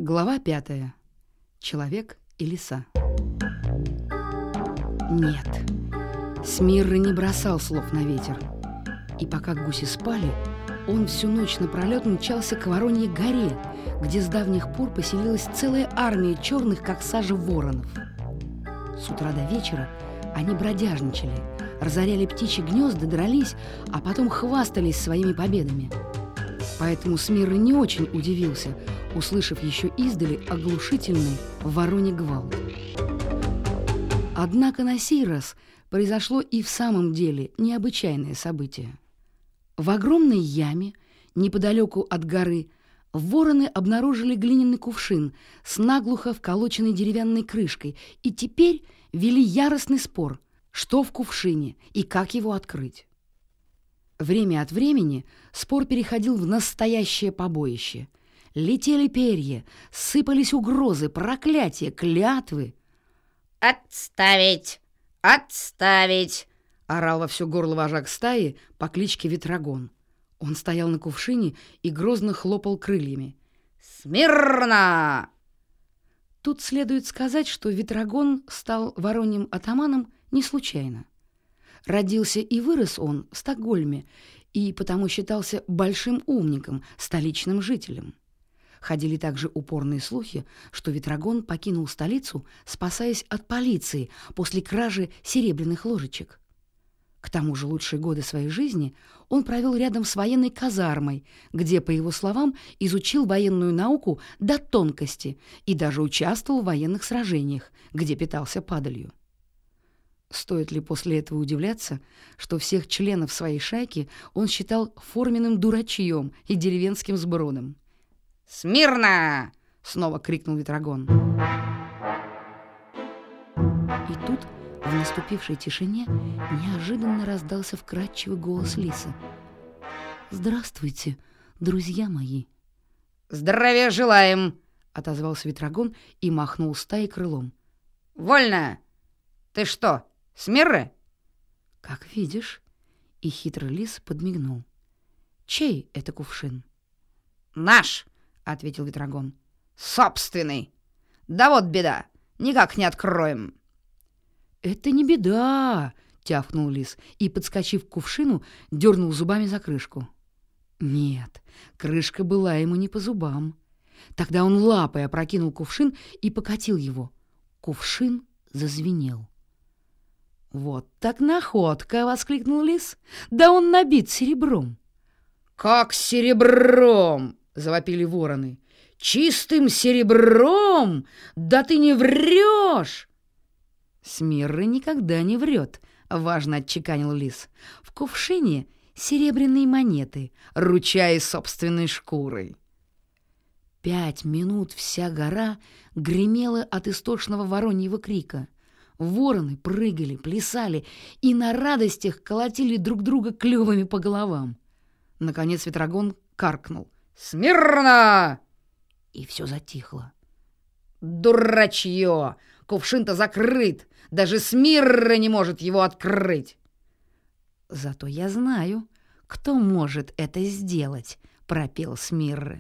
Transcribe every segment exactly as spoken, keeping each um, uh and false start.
Глава пятая. Человек и лиса. Нет, Смирра не бросал слов на ветер. И пока гуси спали, он всю ночь напролет мчался к Вороньей горе, где с давних пор поселилась целая армия черных, как сажа, воронов. С утра до вечера они бродяжничали, разоряли птичьи гнезда, дрались, а потом хвастались своими победами. Поэтому Смирра не очень удивился, услышав еще издали оглушительный вороний гвалт. Однако на сей раз произошло и в самом деле необычайное событие. В огромной яме, неподалеку от горы, вороны обнаружили глиняный кувшин с наглухо вколоченной деревянной крышкой и теперь вели яростный спор, что в кувшине и как его открыть. Время от времени спор переходил в настоящее побоище. Летели перья, сыпались угрозы, проклятия, клятвы. «Отставить! Отставить!» — орал во все горло вожак стаи по кличке Ветрогон. Он стоял на кувшине и грозно хлопал крыльями. «Смирно!» Тут следует сказать, что Ветрогон стал вороньим атаманом не случайно. Родился и вырос он в Стокгольме, и потому считался большим умником, столичным жителем. Ходили также упорные слухи, что Ветрогон покинул столицу, спасаясь от полиции после кражи серебряных ложечек. К тому же лучшие годы своей жизни он провел рядом с военной казармой, где, по его словам, изучил военную науку до тонкости и даже участвовал в военных сражениях, где питался падалью. Стоит ли после этого удивляться, что всех членов своей шайки он считал форменным дурачьем и деревенским сбродом? «Смирно!» — снова крикнул Ветрогон. И тут, в наступившей тишине, неожиданно раздался вкрадчивый голос лисы. «Здравствуйте, друзья мои!» «Здравия желаем!» — отозвался Ветрогон и махнул стаей крылом. «Вольно! Ты что, Смирра?» «Как видишь!» — и хитрый лис подмигнул. «Чей это кувшин?» «Наш!» — ответил Ветрогон. «Собственный! Да вот беда, никак не откроем!» «Это не беда!» — тявкнул лис и, подскочив к кувшину, дернул зубами за крышку. Нет, крышка была ему не по зубам. Тогда он лапой опрокинул кувшин и покатил его. Кувшин зазвенел. «Вот так находка!» — воскликнул лис. «Да он набит серебром!» «Как серебром!» — завопили вороны. «Чистым серебром! Да ты не врешь!» «Смирра никогда не врет», — важно отчеканил лис. «В кувшине серебряные монеты, ручаясь собственной шкурой». Пять минут вся гора гремела от истошного вороньего крика. Вороны прыгали, плясали и на радостях колотили друг друга клювами по головам. Наконец Ветрогон каркнул. «Смирно!» И все затихло. «Дурачье! Кувшин-то закрыт! Даже Смирра не может его открыть!» «Зато я знаю, кто может это сделать», — пропел Смирра.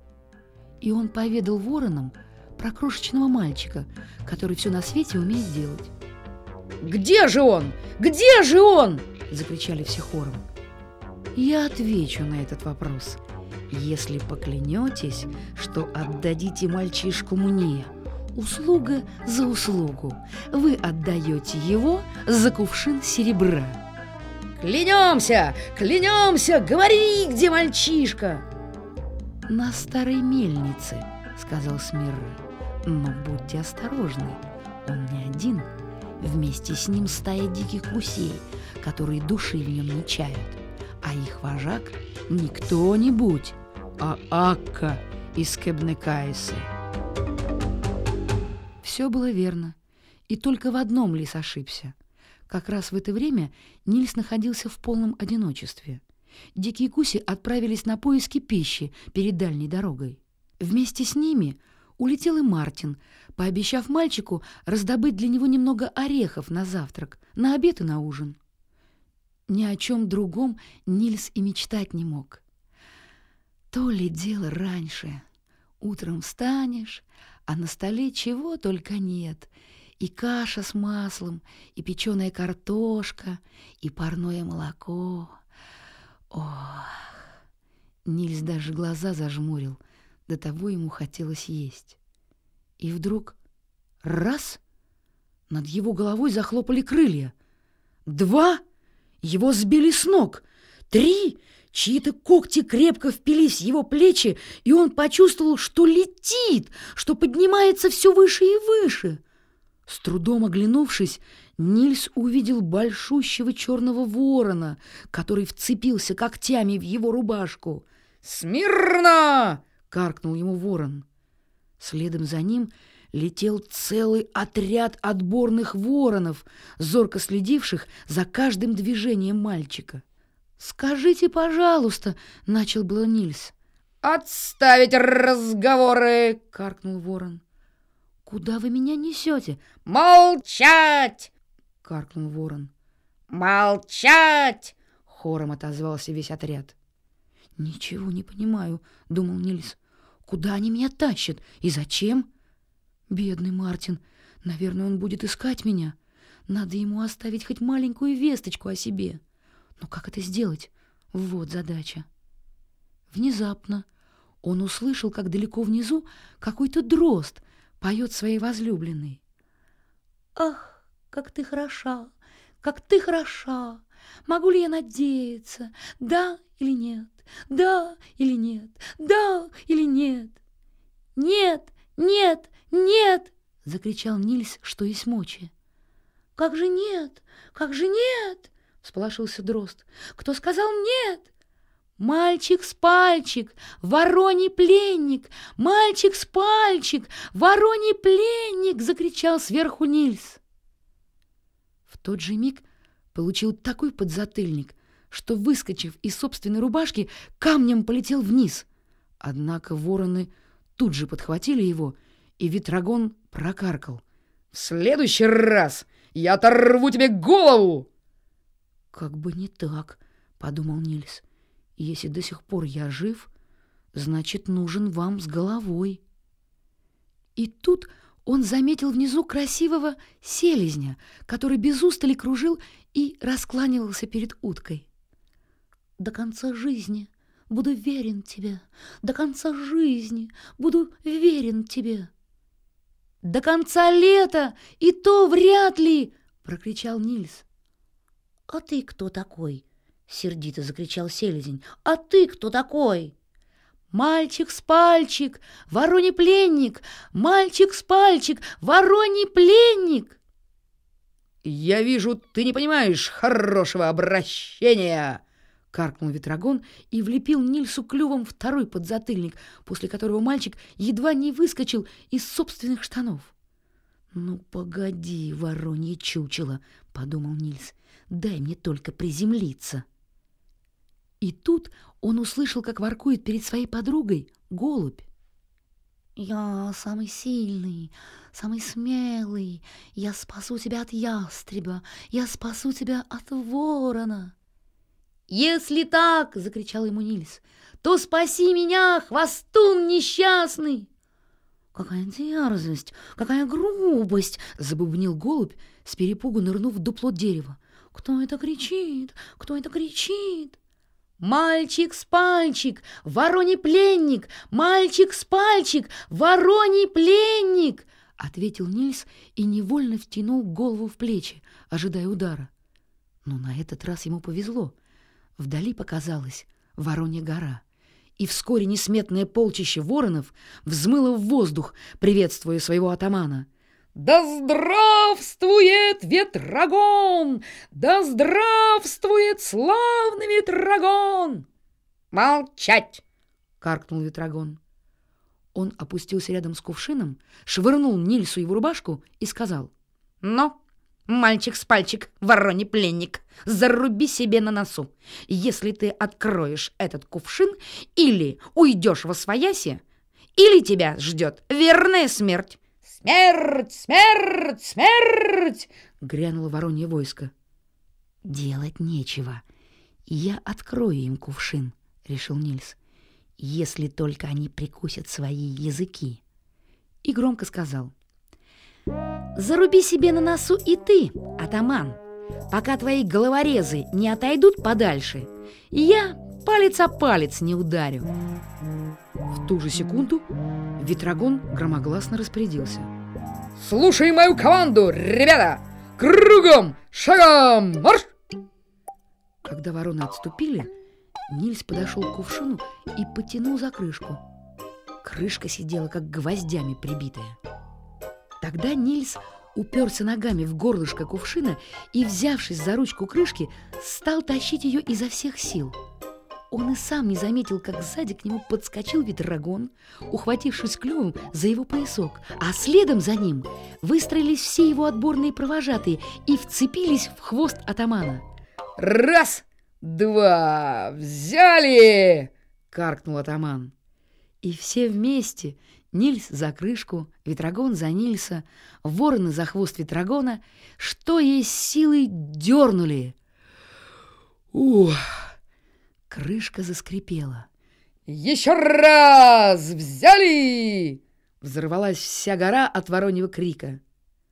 И он поведал воронам про крошечного мальчика, который все на свете умеет делать. «Где же он? Где же он?» — закричали все хором. «Я отвечу на этот вопрос, если поклянетесь, что отдадите мальчишку мне. Услуга за услугу. Вы отдаете его за кувшин серебра». «Клянемся! Клянемся! Говори, где мальчишка!» «На старой мельнице», — сказал Смирра. «Но будьте осторожны, он не один. Вместе с ним стая диких гусей, которые души в нем не чают. А их вожак не кто-нибудь, а Акка из Кебнекайсы». Все было верно, и только в одном лис ошибся. Как раз в это время Нильс находился в полном одиночестве. Дикие гуси отправились на поиски пищи перед дальней дорогой. Вместе с ними улетел и Мартин, пообещав мальчику раздобыть для него немного орехов на завтрак, на обед и на ужин. Ни о чем другом Нильс и мечтать не мог. То ли дело раньше. Утром встанешь, а на столе чего только нет. И каша с маслом, и печеная картошка, и парное молоко. Ох! Нильс даже глаза зажмурил, до того ему хотелось есть. И вдруг раз! Над его головой захлопали крылья. Два! Его сбили с ног. Три! Чьи-то когти крепко впились в его плечи, и он почувствовал, что летит, что поднимается все выше и выше. С трудом оглянувшись, Нильс увидел большущего черного ворона, который вцепился когтями в его рубашку. «Смирно!» — каркнул ему ворон. Следом за ним летел целый отряд отборных воронов, зорко следивших за каждым движением мальчика. «Скажите, пожалуйста», — начал было Нильс. «Отставить разговоры!» — каркнул ворон. «Куда вы меня несете?» «Молчать!» — каркнул ворон. «Молчать!» — хором отозвался весь отряд. «Ничего не понимаю», — думал Нильс. «Куда они меня тащат? И зачем?» «Бедный Мартин. Наверное, он будет искать меня. Надо ему оставить хоть маленькую весточку о себе. Но как это сделать? Вот задача». Внезапно он услышал, как далеко внизу какой-то дрозд поет своей возлюбленной. «Ах, как ты хороша, как ты хороша! Могу ли я надеяться, да или нет? Да или нет? Да или нет?» «Нет, нет, нет!» — закричал Нильс, что есть мочи. «Как же нет? Как же нет?» — всполошился дрозд. «Кто сказал нет?» «Мальчик с пальчик, вороний пленник! Мальчик с пальчик, вороний пленник!» — закричал сверху Нильс. В тот же миг получил такой подзатыльник, что, выскочив из собственной рубашки, камнем полетел вниз. Однако вороны тут же подхватили его, и Ветрогон прокаркал: «В следующий раз я оторву тебе голову!» «Как бы не так», — подумал Нильс. «Если до сих пор я жив, значит, нужен вам с головой». И тут он заметил внизу красивого селезня, который без устали кружил и раскланивался перед уткой. «До конца жизни буду верен тебе, до конца жизни буду верен тебе». «До конца лета и то вряд ли!» — прокричал Нильс. «А ты кто такой?» — сердито закричал селезень. «А ты кто такой?» «Мальчик с пальчик, вороний пленник! Мальчик с пальчик, вороний пленник!» «Я вижу, ты не понимаешь хорошего обращения!» — каркнул Ветрогон и влепил Нильсу клювом второй подзатыльник, после которого мальчик едва не выскочил из собственных штанов. «Ну, погоди, воронье чучело!» — подумал Нильс. «Дай мне только приземлиться!» И тут он услышал, как воркует перед своей подругой голубь. «Я самый сильный, самый смелый. Я спасу тебя от ястреба, я спасу тебя от ворона». «Если так, — закричал ему Нильс, — то спаси меня, хвостун несчастный!» «Какая дерзость, какая грубость!» — забубнил голубь, с перепугу нырнув в дупло дерева. «Кто это кричит? Кто это кричит?» «Мальчик с пальчик, вороний пленник! Мальчик с пальчик, вороний пленник!» — ответил Нильс и невольно втянул голову в плечи, ожидая удара. Но на этот раз ему повезло. Вдали показалась Воронья гора, и вскоре несметное полчище воронов взмыло в воздух, приветствуя своего атамана. «Да здравствует Ветрогон! Да здравствует славный Ветрогон!» «Молчать!» — каркнул Ветрогон. Он опустился рядом с кувшином, швырнул Нильсу его рубашку и сказал: «Ну, мальчик с пальчик, вороний пленник, заруби себе на носу. Если ты откроешь этот кувшин, или уйдешь восвояси, или тебя ждет верная смерть». «Смерть! Смерть! Смерть!» — грянуло воронье войско. «Делать нечего. Я открою им кувшин», — решил Нильс. если только они прикусят свои языки. И громко сказал: «Заруби себе на носу и ты, атаман, пока твои головорезы не отойдут подальше, и я палец о палец не ударю». В ту же секунду Ветрогон громогласно распорядился: «Слушай мою команду, ребята! Кругом, шагом, марш!» Когда вороны отступили, Нильс подошел к кувшину и потянул за крышку. Крышка сидела как гвоздями прибитая. Тогда Нильс уперся ногами в горлышко кувшина и, взявшись за ручку крышки, стал тащить ее изо всех сил. Он и сам не заметил, как сзади к нему подскочил Ветрогон, ухватившись клювом за его поясок, а следом за ним выстроились все его отборные провожатые и вцепились в хвост атамана. «Раз, два, взяли!» — каркнул атаман. И все вместе, Нильс за крышку, Ветрогон за Нильса, вороны за хвост Ветрогона, что есть силы, дернули. Ух! Крышка заскрипела. «Еще раз! Взяли!» Взорвалась вся гора от вороньего крика.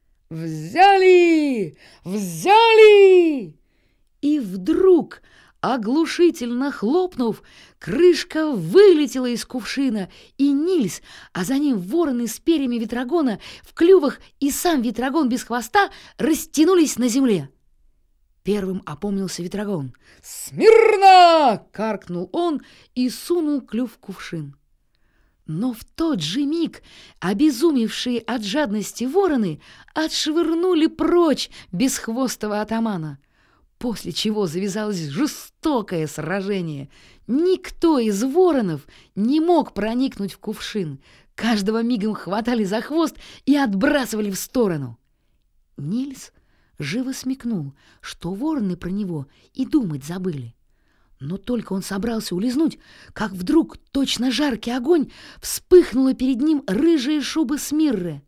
«Взяли! Взяли!» И вдруг, оглушительно хлопнув, крышка вылетела из кувшина, и Нильс, а за ним вороны с перьями Ветрогона в клювах и сам Ветрогон без хвоста растянулись на земле. Первым опомнился Ветрогон. «Смирно!» — каркнул он и сунул клюв в кувшин. Но в тот же миг обезумевшие от жадности вороны отшвырнули прочь бесхвостого атамана, после чего завязалось жестокое сражение. Никто из воронов не мог проникнуть в кувшин. Каждого мигом хватали за хвост и отбрасывали в сторону. Нильс живо смекнул, что вороны про него и думать забыли. Но только он собрался улизнуть, как вдруг, точно жаркий огонь, вспыхнула перед ним рыжая шуба Смирры.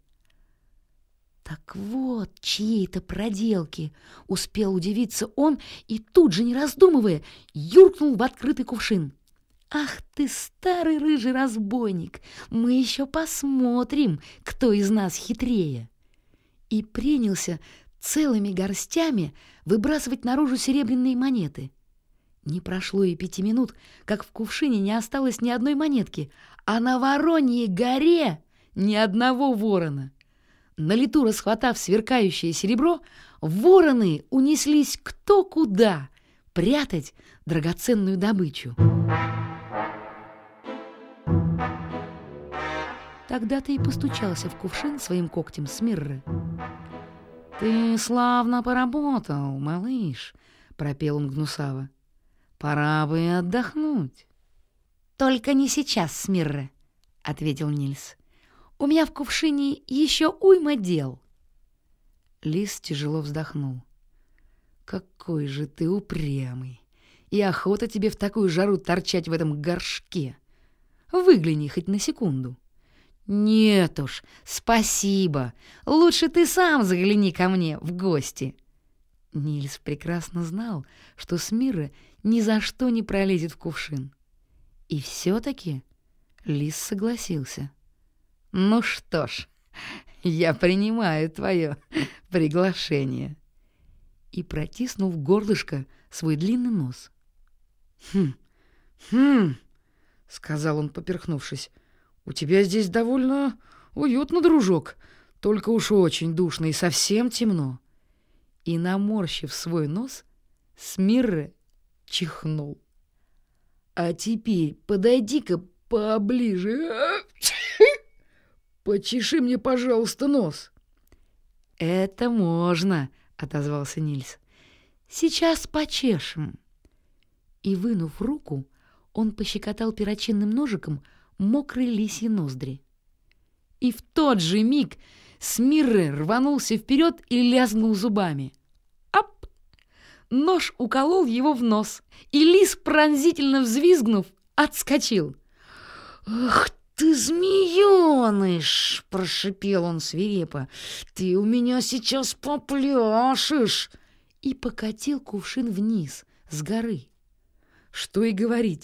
Так вот, чьи это проделки, успел удивиться он и тут же, не раздумывая, юркнул в открытый кувшин. «Ах ты, старый рыжий разбойник! Мы еще посмотрим, кто из нас хитрее!» И принялся целыми горстями выбрасывать наружу серебряные монеты. Не прошло и пяти минут, как в кувшине не осталось ни одной монетки, а на Вороньей горе ни одного ворона. На лету расхватав сверкающее серебро, вороны унеслись кто куда прятать драгоценную добычу. Тогда-то и постучался в кувшин своим когтем Смирры. «Ты славно поработал, малыш», — пропел он гнусаво. «Пора бы отдохнуть». «Только не сейчас, Смирра», — ответил Нильс. «У меня в кувшине еще уйма дел». Лис тяжело вздохнул. «Какой же ты упрямый! И охота тебе в такую жару торчать в этом горшке! Выгляни хоть на секунду». «Нет уж, спасибо. Лучше ты сам загляни ко мне в гости». Нильс прекрасно знал, что Смирра ни за что не пролезет в кувшин. И все-таки лис согласился. «Ну что ж, я принимаю твое приглашение». И протиснул в горлышко свой длинный нос. «Хм, хм», — сказал он, поперхнувшись. «У тебя здесь довольно уютно, дружок, только уж очень душно и совсем темно». И, наморщив свой нос, Смирра чихнул. «А теперь подойди-ка поближе. Почеши мне, пожалуйста, нос». «Это можно», — отозвался Нильс. «Сейчас почешем». И, вынув руку, он пощекотал перочинным ножиком мокрые лисьи ноздри. И в тот же миг Смирра рванулся вперед и лязгнул зубами. Ап! Нож уколол его в нос, и лис, пронзительно взвизгнув, отскочил. «Ах ты, змеёныш!» — прошипел он свирепо. «Ты у меня сейчас попляшешь!» И покатил кувшин вниз, с горы. Что и говорить,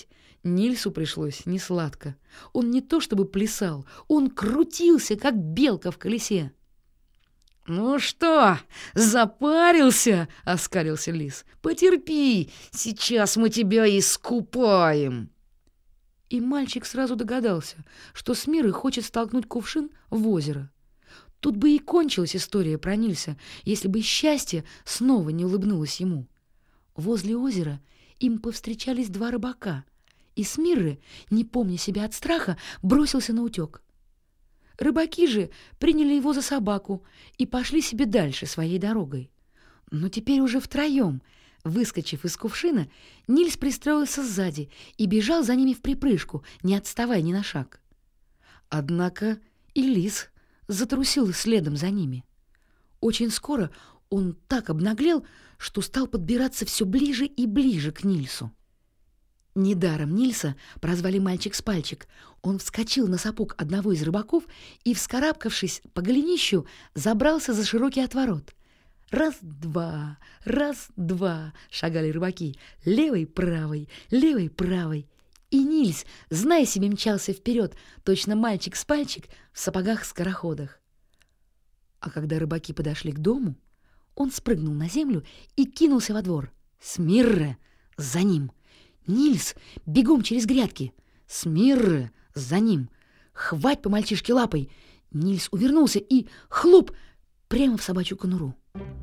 Нильсу пришлось несладко. Он не то чтобы плясал, он крутился, как белка в колесе. «Ну что, запарился?» — оскалился лис. «Потерпи, сейчас мы тебя искупаем». И мальчик сразу догадался, что Смирра хочет столкнуть кувшин в озеро. Тут бы и кончилась история про Нильса, если бы счастье снова не улыбнулось ему. Возле озера им повстречались два рыбака, и Смирра, не помня себя от страха, бросился наутек. Рыбаки же приняли его за собаку и пошли себе дальше своей дорогой. Но теперь уже втроем, выскочив из кувшина, Нильс пристроился сзади и бежал за ними вприпрыжку, не отставая ни на шаг. Однако и лис затрусил следом за ними. Очень скоро он так обнаглел, что стал подбираться все ближе и ближе к Нильсу. Недаром Нильса прозвали «мальчик с пальчик». Он вскочил на сапог одного из рыбаков и, вскарабкавшись по голенищу, забрался за широкий отворот. Раз-два, раз-два шагали рыбаки, левой-правой, левой-правой. И Нильс, зная себе, мчался вперед, точно мальчик с пальчик в сапогах-скороходах. А когда рыбаки подошли к дому, он спрыгнул на землю и кинулся во двор. Смирра за ним. Нильс бегом через грядки. Смирра за ним. Хвать по мальчишке лапой. Нильс увернулся и хлоп прямо в собачью конуру.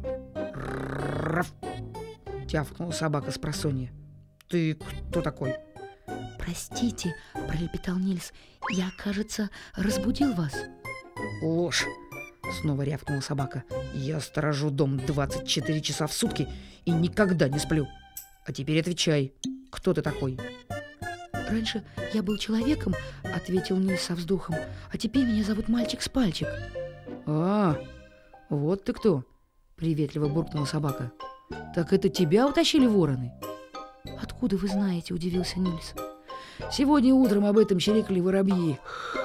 «Раф!» — тявкнула собака с просонья. «Ты кто такой?» «Простите», — пролепетал Нильс, — «я, кажется, разбудил вас». «Ложь!» — снова рявкнула собака. «Я сторожу дом двадцать четыре часа в сутки и никогда не сплю. А теперь отвечай, кто ты такой?» «Раньше я был человеком», — ответил Нильс со вздохом, «а теперь меня зовут мальчик с пальчик». «А, вот ты кто!» — приветливо буркнула собака. «Так это тебя утащили вороны?» «Откуда вы знаете?» — удивился Нильс. «Сегодня утром об этом чирикали воробьи,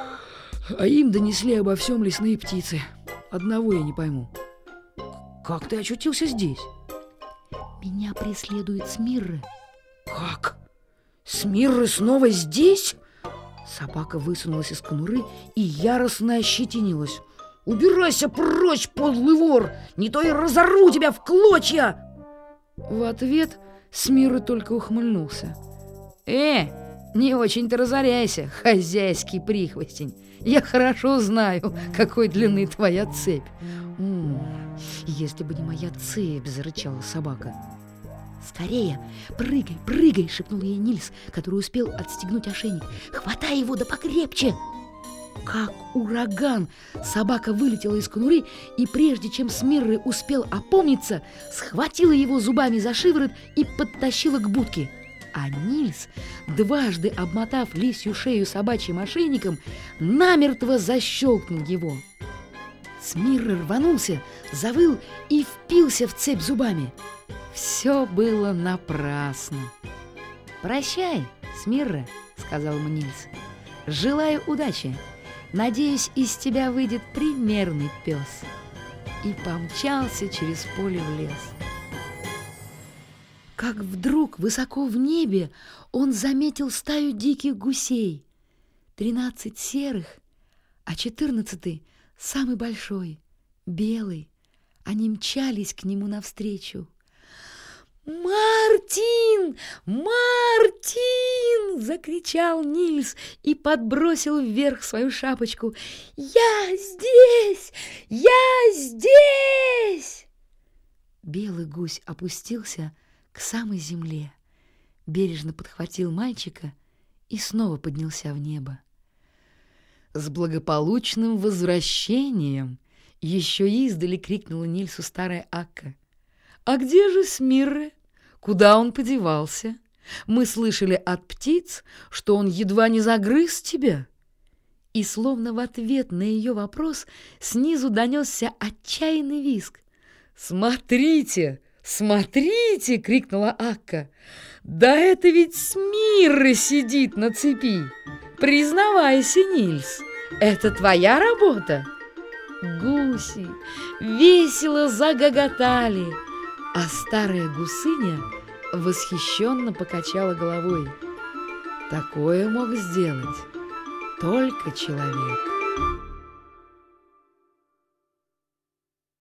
а им донесли обо всем лесные птицы. Одного я не пойму. Как ты очутился здесь?» «Меня преследует Смирра». «Как? Смирра снова здесь?» Собака высунулась из конуры и яростно ощетинилась. «Убирайся прочь, подлый вор! Не то я разорву тебя в клочья!» В ответ Смирра только ухмыльнулся. «Э, не очень-то разоряйся, хозяйский прихвостень. Я хорошо знаю, какой длины твоя цепь». «М-м, если бы не моя цепь!» — зарычала собака. «Скорее, прыгай, прыгай!» — шепнул ей Нильс, который успел отстегнуть ошейник. «Хватай его, да покрепче!» Как ураган собака вылетела из конуры и, прежде чем Смирра успел опомниться, схватила его зубами за шиворот и подтащила к будке. А Нильс, дважды обмотав лисью шею собачьим ошейником, намертво защелкнул его. Смирра рванулся, завыл и впился в цепь зубами. Все было напрасно. «Прощай, Смирра», — сказал ему Нильс. «Желаю удачи. Надеюсь, из тебя выйдет примерный пес». И помчался через поле в лес. Как вдруг высоко в небе он заметил стаю диких гусей. Тринадцать серых, а четырнадцатый, самый большой, белый. Они мчались к нему навстречу. «Мартин! Мартин!» — закричал Нильс и подбросил вверх свою шапочку. «Я здесь! Я здесь!» Белый гусь опустился к самой земле, бережно подхватил мальчика и снова поднялся в небо. «С благополучным возвращением!» — еще издали крикнула Нильсу старая Акка. «А где же Смирра? Куда он подевался? Мы слышали от птиц, что он едва не загрыз тебя». И словно в ответ на ее вопрос снизу донесся отчаянный визг. «Смотрите, смотрите!» — крикнула Акка. «Да это ведь Смирра сидит на цепи! Признавайся, Нильс, это твоя работа?» Гуси весело загоготали, а старая гусыня восхищенно покачала головой. Такое мог сделать только человек.